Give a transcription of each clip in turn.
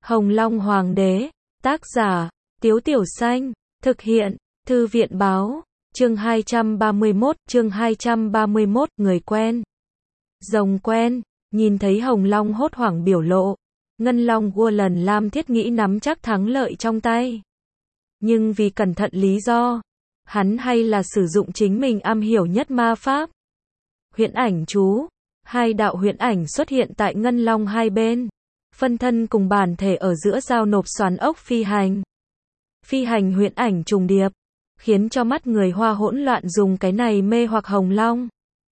Hồng Long Hoàng đế, tác giả, Tiếu Tiểu Xanh, thực hiện, Thư viện báo, chương 231, người quen. Rồng quen, nhìn thấy Hồng Long hốt hoảng biểu lộ, Ngân Long World Lam thiết nghĩ nắm chắc thắng lợi trong tay. Nhưng vì cẩn thận lý do, hắn hay là sử dụng chính mình am hiểu nhất ma pháp. Huyễn ảnh chú, hai đạo huyễn ảnh xuất hiện tại Ngân Long hai bên, phân thân cùng bản thể ở giữa giao nộp xoắn ốc phi hành. Phi hành huyễn ảnh trùng điệp, khiến cho mắt người Hoa hỗn loạn dùng cái này mê hoặc Hồng Long.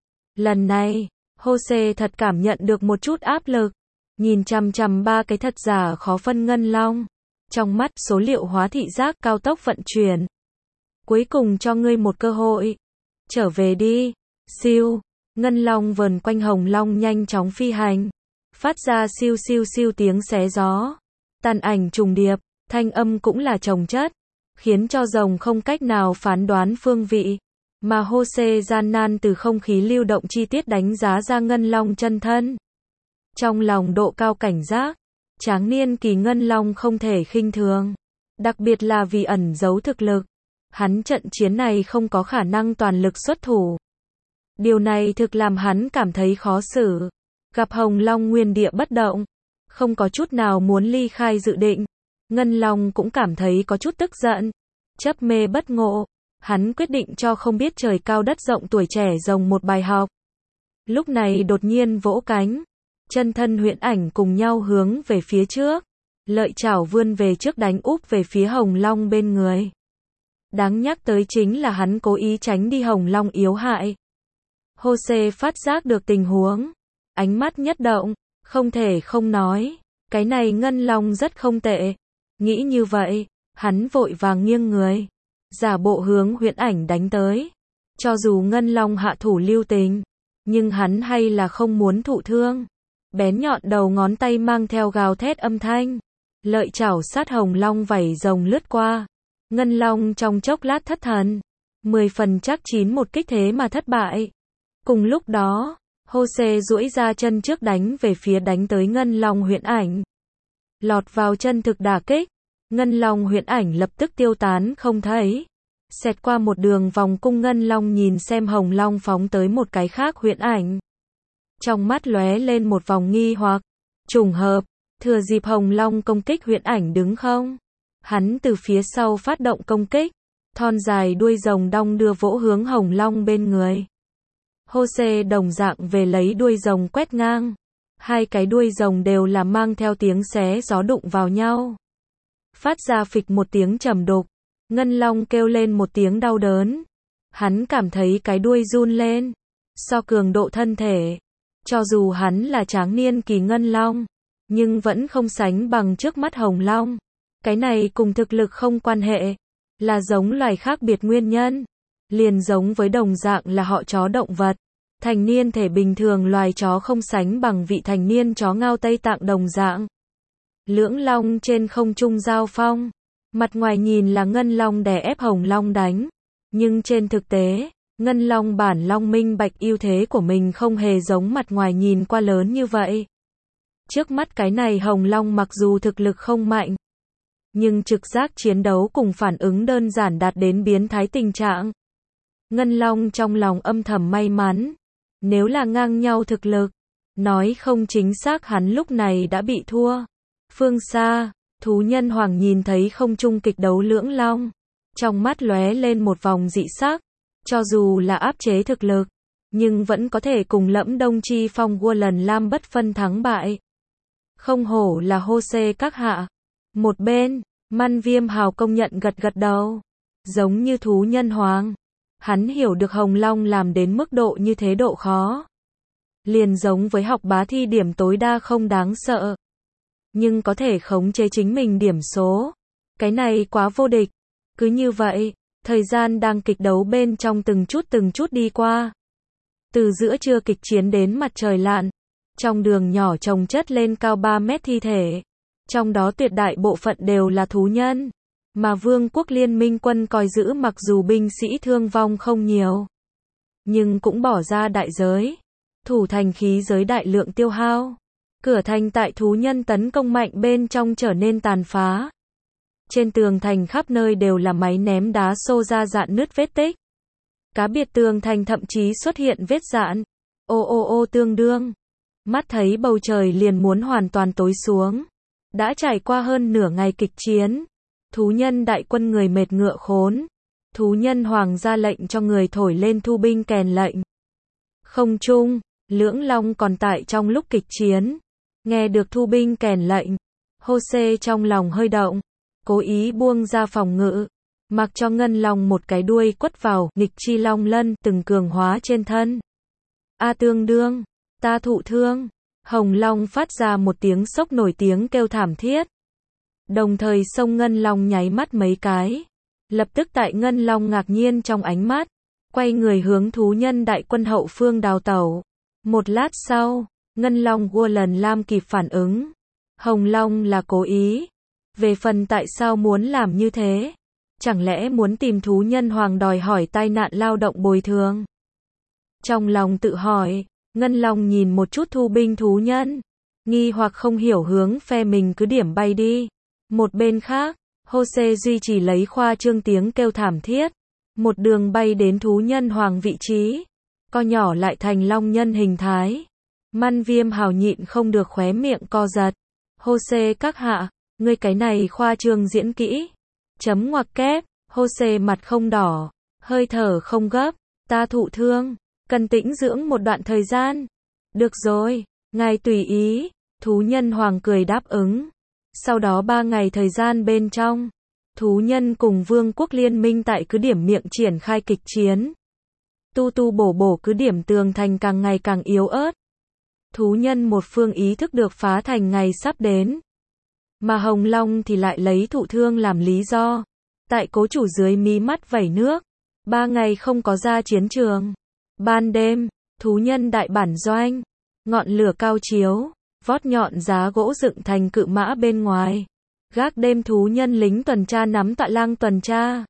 Lần này, Jose thật cảm nhận được một chút áp lực, nhìn chằm chằm ba cái thật giả khó phân Ngân Long, trong mắt số liệu hóa thị giác cao tốc vận chuyển. Cuối cùng cho ngươi một cơ hội, trở về đi. Siêu, Ngân Long vờn quanh Hồng Long nhanh chóng phi hành, phát ra siêu siêu siêu tiếng xé gió, tàn ảnh trùng điệp, thanh âm cũng là chồng chất, khiến cho rồng không cách nào phán đoán phương vị, mà Jose gian nan từ không khí lưu động chi tiết đánh giá ra Ngân Long chân thân. Trong lòng độ cao cảnh giác, tráng niên kỳ Ngân Long không thể khinh thường, đặc biệt là vì ẩn giấu thực lực, hắn trận chiến này không có khả năng toàn lực xuất thủ. Điều này thực làm hắn cảm thấy khó xử. Gặp Hồng Long nguyên địa bất động, không có chút nào muốn ly khai dự định. Ngân Long cũng cảm thấy có chút tức giận. Chấp mê bất ngộ, hắn quyết định cho không biết trời cao đất rộng tuổi trẻ rồng một bài học. Lúc này đột nhiên vỗ cánh, chân thân huyễn ảnh cùng nhau hướng về phía trước, lợi chảo vươn về trước đánh úp về phía Hồng Long bên người. Đáng nhắc tới chính là hắn cố ý tránh đi Hồng Long yếu hại. Jose phát giác được tình huống, ánh mắt nhất động, không thể không nói, cái này Ngân Long rất không tệ. Nghĩ như vậy, hắn vội vàng nghiêng người, giả bộ hướng huyễn ảnh đánh tới. Cho dù Ngân Long hạ thủ lưu tình, nhưng hắn hay là không muốn thụ thương. Bén nhọn đầu ngón tay mang theo gào thét âm thanh, lợi chảo sát Hồng Long vảy rồng lướt qua. Ngân Long trong chốc lát thất thần, 10 phần chắc chín một kích thế mà thất bại. Cùng lúc đó, Jose duỗi ra chân trước đánh về phía đánh tới Ngân Long huyễn ảnh. Lọt vào chân thực đả kích, Ngân Long huyễn ảnh lập tức tiêu tán không thấy. Xẹt qua một đường vòng cung Ngân Long nhìn xem Hồng Long phóng tới một cái khác huyễn ảnh. Trong mắt lóe lên một vòng nghi hoặc, trùng hợp, thừa dịp Hồng Long công kích huyễn ảnh đứng không. Hắn từ phía sau phát động công kích, thon dài đuôi rồng đong đưa vỗ hướng Hồng Long bên người. Jose đồng dạng về lấy đuôi rồng quét ngang. Hai cái đuôi rồng đều là mang theo tiếng xé gió đụng vào nhau. Phát ra phịch một tiếng trầm đục. Ngân Long kêu lên một tiếng đau đớn. Hắn cảm thấy cái đuôi run lên. So cường độ thân thể, cho dù hắn là tráng niên kỳ Ngân Long, nhưng vẫn không sánh bằng trước mắt Hồng Long. Cái này cùng thực lực không quan hệ, là giống loài khác biệt nguyên nhân. Liền giống với đồng dạng là họ chó động vật. Thành niên thể bình thường loài chó không sánh bằng vị thành niên chó ngao Tây Tạng đồng dạng. Lưỡng long trên không trung giao phong. Mặt ngoài nhìn là Ngân Long đè ép Hồng Long đánh. Nhưng trên thực tế, Ngân Long bản long minh bạch ưu thế của mình không hề giống mặt ngoài nhìn qua lớn như vậy. Trước mắt cái này Hồng Long mặc dù thực lực không mạnh, nhưng trực giác chiến đấu cùng phản ứng đơn giản đạt đến biến thái tình trạng. Ngân Long trong lòng âm thầm may mắn. Nếu là ngang nhau thực lực, nói không chính xác hắn lúc này đã bị thua. Phương xa, thú nhân hoàng nhìn thấy không trung kịch đấu lưỡng long. Trong mắt lóe lên một vòng dị sắc. Cho dù là áp chế thực lực, nhưng vẫn có thể cùng Lẫm Đông Chi Phong World Lam bất phân thắng bại. Không hổ là Jose các hạ. Một bên, Man Viêm Hào công nhận gật gật đầu. Giống như thú nhân hoàng. Hắn hiểu được Hồng Long làm đến mức độ như thế độ khó. Liền giống với học bá thi điểm tối đa không đáng sợ. Nhưng có thể khống chế chính mình điểm số. Cái này quá vô địch. Cứ như vậy, thời gian đang kịch đấu bên trong từng chút đi qua. Từ giữa trưa kịch chiến đến mặt trời lặn. Trong đường nhỏ chồng chất lên cao 3 mét thi thể. Trong đó tuyệt đại bộ phận đều là thú nhân. Mà Vương quốc Liên minh quân coi giữ mặc dù binh sĩ thương vong không nhiều, nhưng cũng bỏ ra đại giới. Thủ thành khí giới đại lượng tiêu hao. Cửa thành tại thú nhân tấn công mạnh bên trong trở nên tàn phá. Trên tường thành khắp nơi đều là máy ném đá xô ra rạn nứt vết tích. Cá biệt tường thành thậm chí xuất hiện vết rạn. Ô tương đương. Mắt thấy bầu trời liền muốn hoàn toàn tối xuống. Đã trải qua hơn nửa ngày kịch chiến. Thú nhân đại quân người mệt ngựa khốn. Thú nhân hoàng ra lệnh cho người thổi lên thu binh kèn lệnh. Không trung, Lưỡng Long còn tại trong lúc kịch chiến. Nghe được thu binh kèn lệnh. Hô-xê trong lòng hơi động. Cố ý buông ra phòng ngự. Mặc cho Ngân Long một cái đuôi quất vào, nghịch chi long lân, từng cường hóa trên thân. A tương đương, ta thụ thương. Hồng Long phát ra một tiếng sốc nổi tiếng kêu thảm thiết. Đồng thời sông Ngân Long nháy mắt mấy cái. Lập tức tại Ngân Long ngạc nhiên trong ánh mắt. Quay người hướng thú nhân đại quân hậu phương đào tẩu. Một lát sau, Ngân Long Golden Lam kịp phản ứng. Hồng Long là cố ý. Về phần tại sao muốn làm như thế? Chẳng lẽ muốn tìm thú nhân hoàng đòi hỏi tai nạn lao động bồi thường? Trong lòng tự hỏi, Ngân Long nhìn một chút thu binh thú nhân. Nghi hoặc không hiểu hướng phe mình cứ điểm bay đi. Một bên khác, Hô-xê duy trì lấy khoa trương tiếng kêu thảm thiết. Một đường bay đến thú nhân hoàng vị trí. Co nhỏ lại thành long nhân hình thái. Man Viêm Hào nhịn không được khóe miệng co giật. Hô-xê các hạ, ngươi cái này khoa trương diễn kỹ. Chấm ngoặc kép, Hô-xê mặt không đỏ, hơi thở không gấp, ta thụ thương, cần tĩnh dưỡng một đoạn thời gian. Được rồi, ngài tùy ý, thú nhân hoàng cười đáp ứng. Sau đó 3 ngày thời gian bên trong, thú nhân cùng vương quốc liên minh tại cứ điểm miệng triển khai kịch chiến. Tu bổ cứ điểm tường thành càng ngày càng yếu ớt. Thú nhân một phương ý thức được phá thành ngày sắp đến. Mà Hồng Long thì lại lấy thụ thương làm lý do. Tại cố chủ dưới mí mắt vẩy nước. 3 ngày không có ra chiến trường. Ban đêm, thú nhân đại bản doanh. Ngọn lửa cao chiếu, vót nhọn giá gỗ dựng thành cự mã bên ngoài. Gác đêm thú nhân lính tuần tra nắm tọa lang tuần tra.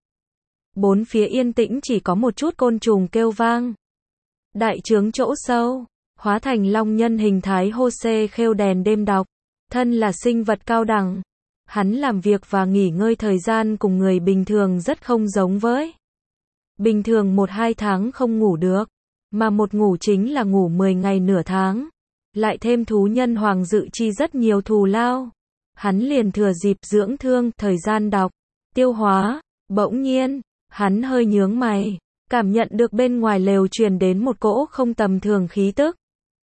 Bốn phía yên tĩnh chỉ có một chút côn trùng kêu vang. Đại trướng chỗ sâu, hóa thành long nhân hình thái Hô-xê khêu đèn đêm đọc. Thân là sinh vật cao đẳng. Hắn làm việc và nghỉ ngơi thời gian cùng người bình thường rất không giống với. Bình thường 1-2 tháng không ngủ được. Mà một ngủ chính là ngủ 10 ngày nửa tháng. Lại thêm thú nhân hoàng dự chi rất nhiều thù lao. Hắn liền thừa dịp dưỡng thương, thời gian đọc, tiêu hóa. Bỗng nhiên, hắn hơi nhướng mày. Cảm nhận được bên ngoài lều truyền đến một cỗ không tầm thường khí tức.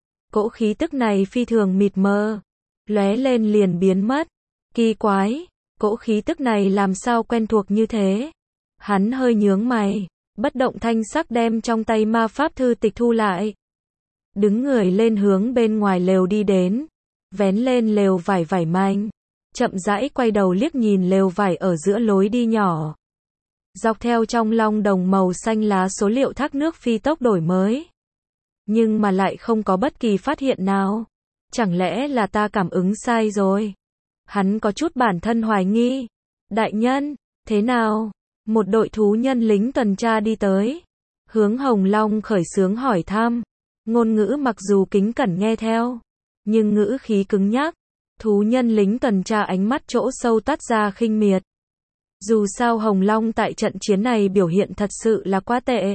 Cỗ khí tức này phi thường mịt mờ. Lóe lên liền biến mất. Kỳ quái, cỗ khí tức này làm sao quen thuộc như thế? Hắn hơi nhướng mày, bất động thanh sắc đem trong tay ma pháp thư tịch thu lại. Đứng người lên hướng bên ngoài lều đi đến, vén lên lều vải vải manh, chậm rãi quay đầu liếc nhìn lều vải ở giữa lối đi nhỏ. Dọc theo trong long đồng màu xanh lá số liệu thác nước phi tốc đổi mới. Nhưng mà lại không có bất kỳ phát hiện nào. Chẳng lẽ là ta cảm ứng sai rồi? Hắn có chút bản thân hoài nghi. Đại nhân, thế nào? Một đội thú nhân lính tuần tra đi tới. Hướng Hồng Long khởi xướng hỏi thăm. Ngôn ngữ mặc dù kính cẩn nghe theo. Nhưng ngữ khí cứng nhắc. Thú nhân lính tuần tra ánh mắt chỗ sâu toát ra khinh miệt. Dù sao Hồng Long tại trận chiến này biểu hiện thật sự là quá tệ.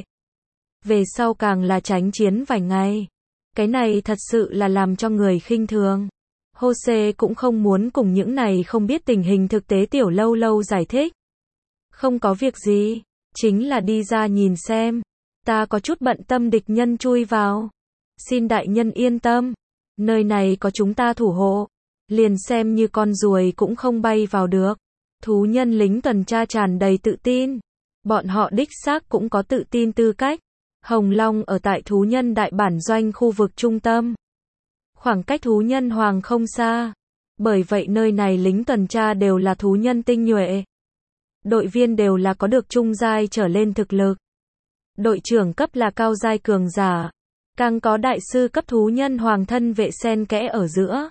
Về sau càng là tránh chiến vài ngày. Cái này thật sự là làm cho người khinh thường. Hô-xê cũng không muốn cùng những này không biết tình hình thực tế tiểu lâu lâu giải thích. Không có việc gì, chính là đi ra nhìn xem. Ta có chút bận tâm địch nhân chui vào. Xin đại nhân yên tâm. Nơi này có chúng ta thủ hộ. Liền xem như con ruồi cũng không bay vào được. Thú nhân lính tuần tra tràn đầy tự tin. Bọn họ đích xác cũng có tự tin tư cách. Hồng Long ở tại thú nhân đại bản doanh khu vực trung tâm. Khoảng cách thú nhân hoàng không xa. Bởi vậy nơi này lính tuần tra đều là thú nhân tinh nhuệ. Đội viên đều là có được trung giai trở lên thực lực. Đội trưởng cấp là cao giai cường giả. Càng có đại sư cấp thú nhân hoàng thân vệ xen kẽ ở giữa.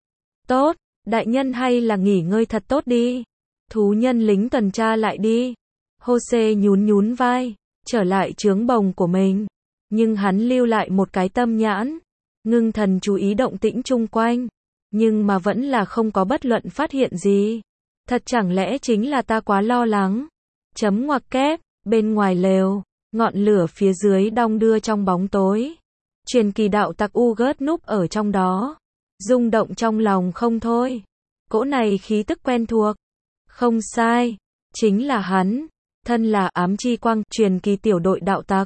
Tốt, đại nhân hay là nghỉ ngơi thật tốt đi. Thú nhân lính tuần tra lại đi. Hô-xê nhún vai, trở lại trướng bồng của mình. Nhưng hắn lưu lại một cái tâm nhãn. Ngưng thần chú ý động tĩnh chung quanh. Nhưng mà vẫn là không có bất luận phát hiện gì. Thật chẳng lẽ chính là ta quá lo lắng. Chấm ngoặc kép, bên ngoài lều, ngọn lửa phía dưới đong đưa trong bóng tối. Truyền kỳ đạo tặc Ugat núp ở trong đó. Rung động trong lòng không thôi. Cỗ này khí tức quen thuộc. Không sai, chính là hắn. Thân là ám chi quang, truyền kỳ tiểu đội đạo tặc.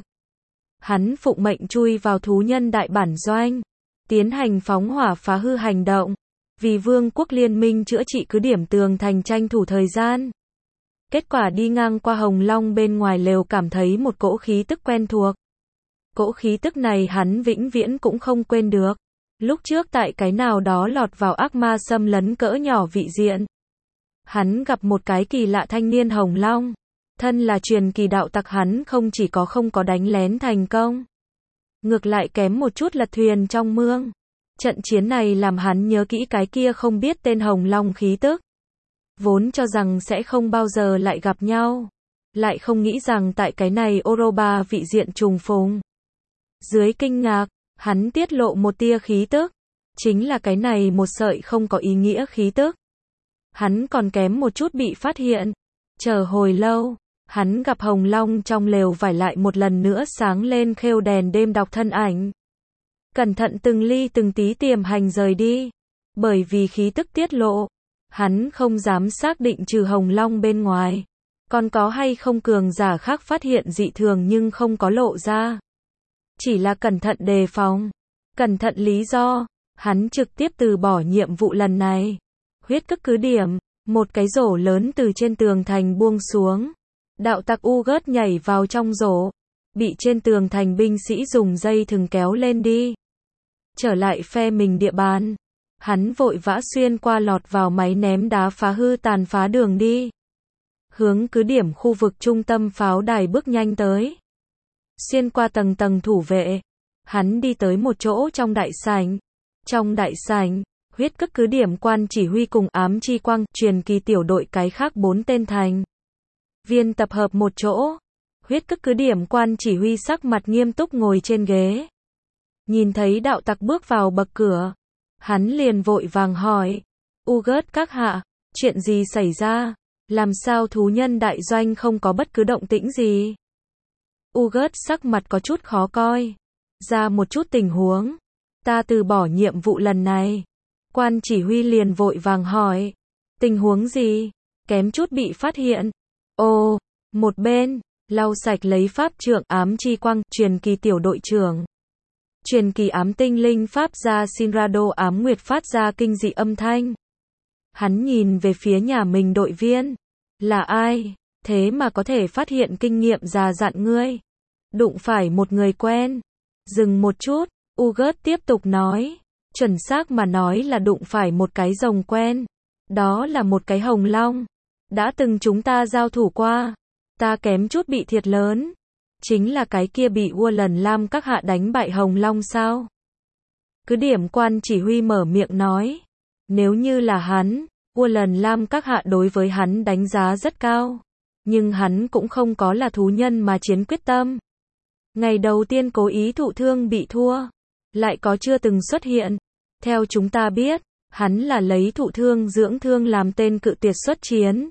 Hắn phụng mệnh chui vào thú nhân đại bản doanh. Tiến hành phóng hỏa phá hư hành động. Vì vương quốc liên minh chữa trị cứ điểm tường thành tranh thủ thời gian. Kết quả đi ngang qua Hồng Long bên ngoài lều cảm thấy một cỗ khí tức quen thuộc. Cỗ khí tức này hắn vĩnh viễn cũng không quên được. Lúc trước tại cái nào đó lọt vào ác ma xâm lấn cỡ nhỏ vị diện. Hắn gặp một cái kỳ lạ thanh niên Hồng Long. Thân là truyền kỳ đạo tặc hắn không chỉ có không có đánh lén thành công. Ngược lại kém một chút lật thuyền trong mương. Trận chiến này làm hắn nhớ kỹ cái kia không biết tên Hồng Long khí tức. Vốn cho rằng sẽ không bao giờ lại gặp nhau. Lại không nghĩ rằng tại cái này Oroba vị diện trùng phùng. Dưới kinh ngạc, hắn tiết lộ một tia khí tức. Chính là cái này một sợi không có ý nghĩa khí tức. Hắn còn kém một chút bị phát hiện. Chờ hồi lâu, hắn gặp Hồng Long trong lều vải lại một lần nữa sáng lên khêu đèn đêm đọc thân ảnh. Cẩn thận từng ly từng tí tiềm hành rời đi. Bởi vì khí tức tiết lộ, hắn không dám xác định trừ Hồng Long bên ngoài. Còn có hay không cường giả khác phát hiện dị thường nhưng không có lộ ra. Chỉ là cẩn thận đề phòng. Cẩn thận lý do, hắn trực tiếp từ bỏ nhiệm vụ lần này. Huyết cức cứ điểm, một cái rổ lớn từ trên tường thành buông xuống. Đạo tặc Ugat nhảy vào trong rổ. Bị trên tường thành binh sĩ dùng dây thừng kéo lên đi. Trở lại phe mình địa bàn. Hắn vội vã xuyên qua lọt vào máy ném đá phá hư tàn phá đường đi. Hướng cứ điểm khu vực trung tâm pháo đài bước nhanh tới. Xuyên qua tầng tầng thủ vệ. Hắn đi tới một chỗ trong đại sảnh. Trong đại sảnh, huyết cức cứ điểm quan chỉ huy cùng ám chi quang, truyền kỳ tiểu đội cái khác 4 tên thành viên tập hợp một chỗ. Huyết cức cứ điểm quan chỉ huy sắc mặt nghiêm túc ngồi trên ghế. Nhìn thấy đạo tặc bước vào bậc cửa. Hắn liền vội vàng hỏi. Ugat các hạ, chuyện gì xảy ra? Làm sao thú nhân đại doanh không có bất cứ động tĩnh gì? Ugat sắc mặt có chút khó coi. Ra một chút tình huống. Ta từ bỏ nhiệm vụ lần này. Quan chỉ huy liền vội vàng hỏi. Tình huống gì? Kém chút bị phát hiện. Ồ, một bên, lau sạch lấy pháp trượng ám chi quang, truyền kỳ tiểu đội trưởng. Truyền kỳ ám tinh linh pháp gia Sinrado ám nguyệt phát ra kinh dị âm thanh. Hắn nhìn về phía nhà mình đội viên. Là ai? Thế mà có thể phát hiện kinh nghiệm già dặn ngươi. Đụng phải một người quen. Dừng một chút, Ugat tiếp tục nói. Chuẩn xác mà nói là đụng phải một cái rồng quen. Đó là một cái Hồng Long. Đã từng chúng ta giao thủ qua. Ta kém chút bị thiệt lớn. Chính là cái kia bị Ulan Lam các hạ đánh bại Hồng Long sao? Cứ điểm quan chỉ huy mở miệng nói. Nếu như là hắn, Ulan Lam các hạ đối với hắn đánh giá rất cao. Nhưng hắn cũng không có là thú nhân mà chiến quyết tâm. Ngày đầu tiên cố ý thụ thương bị thua. Lại có chưa từng xuất hiện. Theo chúng ta biết, hắn là lấy thụ thương dưỡng thương làm tên cự tuyệt xuất chiến.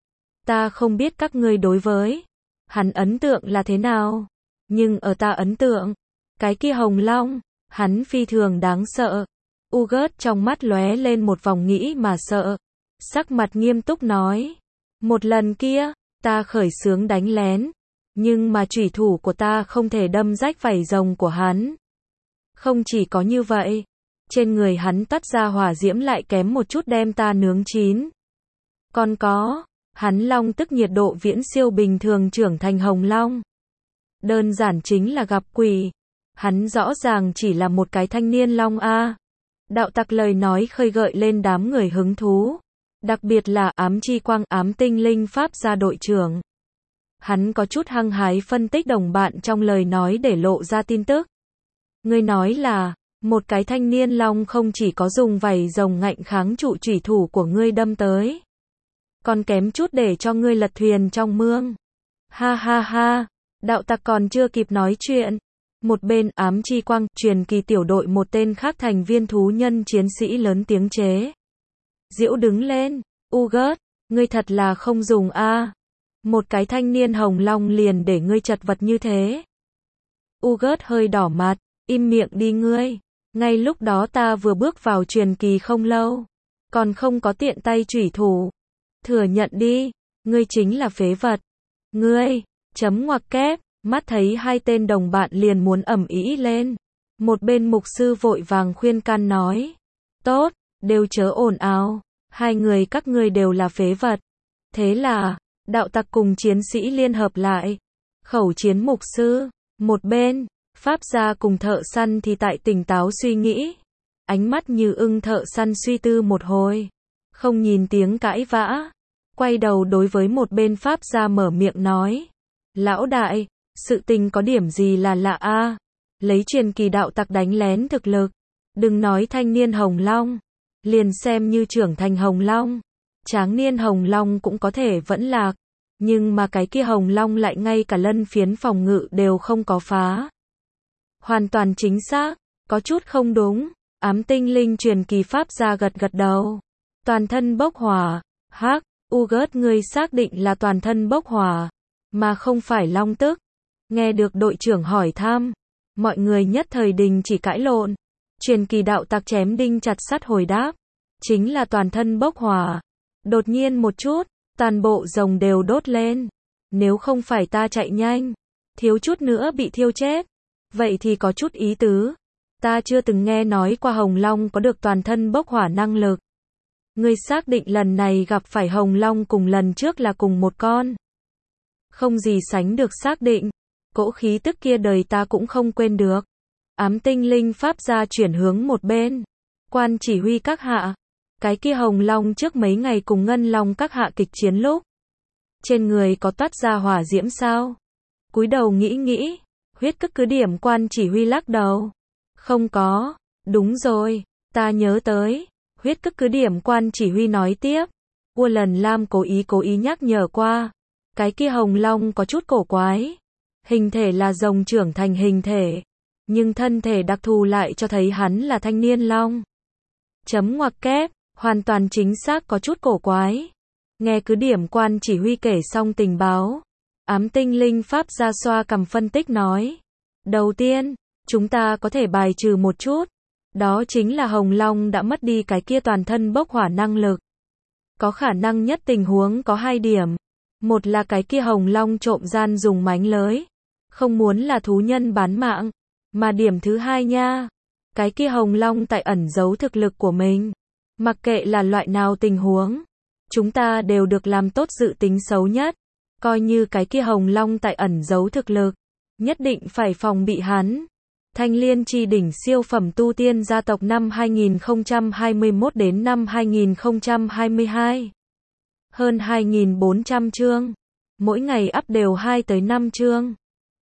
Ta không biết các ngươi đối với hắn ấn tượng là thế nào. Nhưng ở ta ấn tượng, cái kia Hồng Long, hắn phi thường đáng sợ. Ugat trong mắt lóe lên một vòng nghĩ mà sợ. Sắc mặt nghiêm túc nói. Một lần kia, ta khởi xướng đánh lén. Nhưng mà chủy thủ của ta không thể đâm rách vảy rồng của hắn. Không chỉ có như vậy, trên người hắn tắt ra hỏa diễm lại kém một chút đem ta nướng chín. Còn có, hắn long tức nhiệt độ viễn siêu bình thường trưởng thành Hồng Long. Đơn giản chính là gặp quỷ. Hắn rõ ràng chỉ là một cái thanh niên long a. Đạo tặc lời nói khơi gợi lên đám người hứng thú. Đặc biệt là ám chi quang ám tinh linh pháp gia đội trưởng. Hắn có chút hăng hái phân tích đồng bạn trong lời nói để lộ ra tin tức. Ngươi nói là, một cái thanh niên long không chỉ có dùng vảy rồng ngạnh kháng trụ chủy thủ của ngươi đâm tới. Còn kém chút để cho ngươi lật thuyền trong mương. Ha ha ha, đạo tặc còn chưa kịp nói chuyện. Một bên ám chi quang, truyền kỳ tiểu đội một tên khác thành viên thú nhân chiến sĩ lớn tiếng chế. Diễu đứng lên, Ugat, ngươi thật là không dùng a. Một cái thanh niên hồng long liền để ngươi chật vật như thế. Ugat hơi đỏ mặt, im miệng đi ngươi. Ngay lúc đó ta vừa bước vào truyền kỳ không lâu, còn không có tiện tay chủy thủ. Thừa nhận đi, ngươi chính là phế vật. Ngươi, chấm ngoặc kép, mắt thấy hai tên đồng bạn liền muốn ầm ĩ lên. Một bên mục sư vội vàng khuyên can nói. Tốt, đều chớ ồn ào, hai người các ngươi đều là phế vật. Thế là, đạo tặc cùng chiến sĩ liên hợp lại. Khẩu chiến mục sư, một bên, pháp gia cùng thợ săn thì tại tỉnh táo suy nghĩ. Ánh mắt như ưng thợ săn suy tư một hồi. Không nhìn tiếng cãi vã. Quay đầu đối với một bên pháp gia mở miệng nói. Lão đại, sự tình có điểm gì là lạ a? Lấy truyền kỳ đạo tặc đánh lén thực lực. Đừng nói thanh niên hồng long. Liền xem như trưởng thành hồng long. Tráng niên hồng long cũng có thể vẫn lạc. Nhưng mà cái kia hồng long lại ngay cả lân phiến phòng ngự đều không có phá. Hoàn toàn chính xác, có chút không đúng. Ám tinh linh truyền kỳ pháp gia gật gật đầu. Toàn thân bốc hỏa. Hắc, Ugat ngươi xác định là toàn thân bốc hỏa, mà không phải long tức. Nghe được đội trưởng hỏi thăm, mọi người nhất thời đình chỉ cãi lộn. Truyền kỳ đạo tặc chém đinh chặt sắt hồi đáp. Chính là toàn thân bốc hỏa. Đột nhiên một chút, toàn bộ rồng đều đốt lên. Nếu không phải ta chạy nhanh, thiếu chút nữa bị thiêu chết. Vậy thì có chút ý tứ. Ta chưa từng nghe nói qua hồng long có được toàn thân bốc hỏa năng lực. Ngươi xác định lần này gặp phải hồng long cùng lần trước là cùng một con. Không gì sánh được xác định. Cỗ khí tức kia đời ta cũng không quên được. Ám tinh linh pháp gia chuyển hướng một bên. Quan chỉ huy các hạ. Cái kia hồng long trước mấy ngày cùng ngân long các hạ kịch chiến lúc. Trên người có toát ra hỏa diễm sao? Cúi đầu nghĩ nghĩ. Huyết cức cứ điểm quan chỉ huy lắc đầu. Không có. Đúng rồi. Ta nhớ tới. Huyết cức cứ điểm quan chỉ huy nói tiếp. Lần Lam cố ý nhắc nhở qua. Cái kia hồng long có chút cổ quái. Hình thể là rồng trưởng thành hình thể. Nhưng thân thể đặc thù lại cho thấy hắn là thanh niên long. Chấm ngoặc kép, hoàn toàn chính xác có chút cổ quái. Nghe cứ điểm quan chỉ huy kể xong tình báo. Ám tinh linh pháp gia xoa cầm phân tích nói. Đầu tiên, chúng ta có thể bài trừ một chút. Đó chính là hồng long đã mất đi cái kia toàn thân bốc hỏa năng lực. Có khả năng nhất tình huống có hai điểm. Một là cái kia hồng long trộm gian dùng mánh lới. Không muốn là thú nhân bán mạng. Mà điểm thứ hai nha. Cái kia hồng long tại ẩn giấu thực lực của mình. Mặc kệ là loại nào tình huống. Chúng ta đều được làm tốt dự tính xấu nhất. Coi như cái kia hồng long tại ẩn giấu thực lực. Nhất định phải phòng bị hắn. Thanh Liên Chi đỉnh siêu phẩm tu tiên gia tộc năm 2021 đến năm 2022. Hơn 2.400 chương. Mỗi ngày up đều 2 tới 5 chương.